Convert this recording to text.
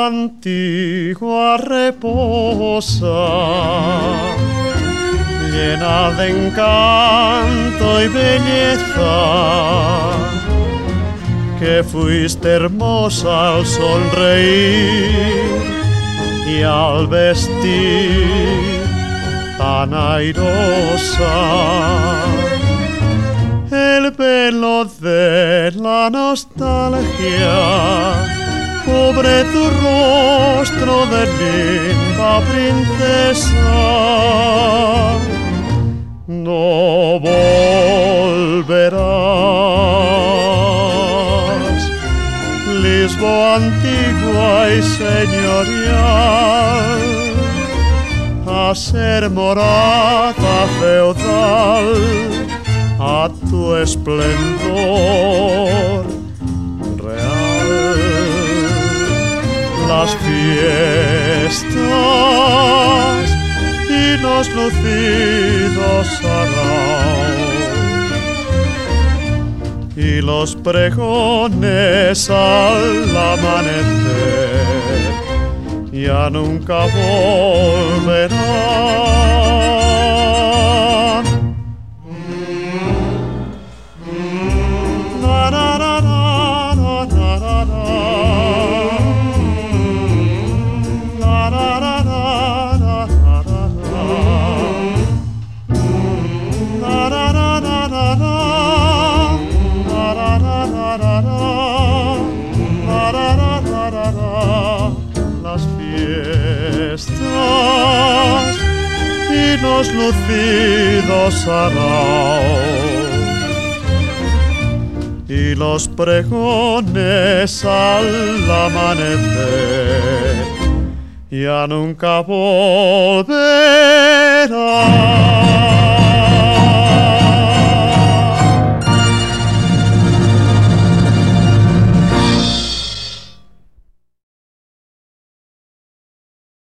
antigua reposa, llena de encanto y belleza, que fuiste hermosa al sonreír y al vestir tan airosa. El velo de la nostalgia cubre tu rostro de linda princesa. No volverás, Lisboa antigua y señorial, a ser morada feudal, a tu esplendor real. Las fiestas y los lucidos saraos y los pregones al amanecer ya nunca volverán. La, la, la, la, la, la, la, la. La, la, la, la, la, la, la, la. La, la, la, la, la, la. La, la, la, la, la, la. La, la, la, la, la, la. Las fiestas y los lucidos saraos y los pregones al amanecer ya nunca volverán.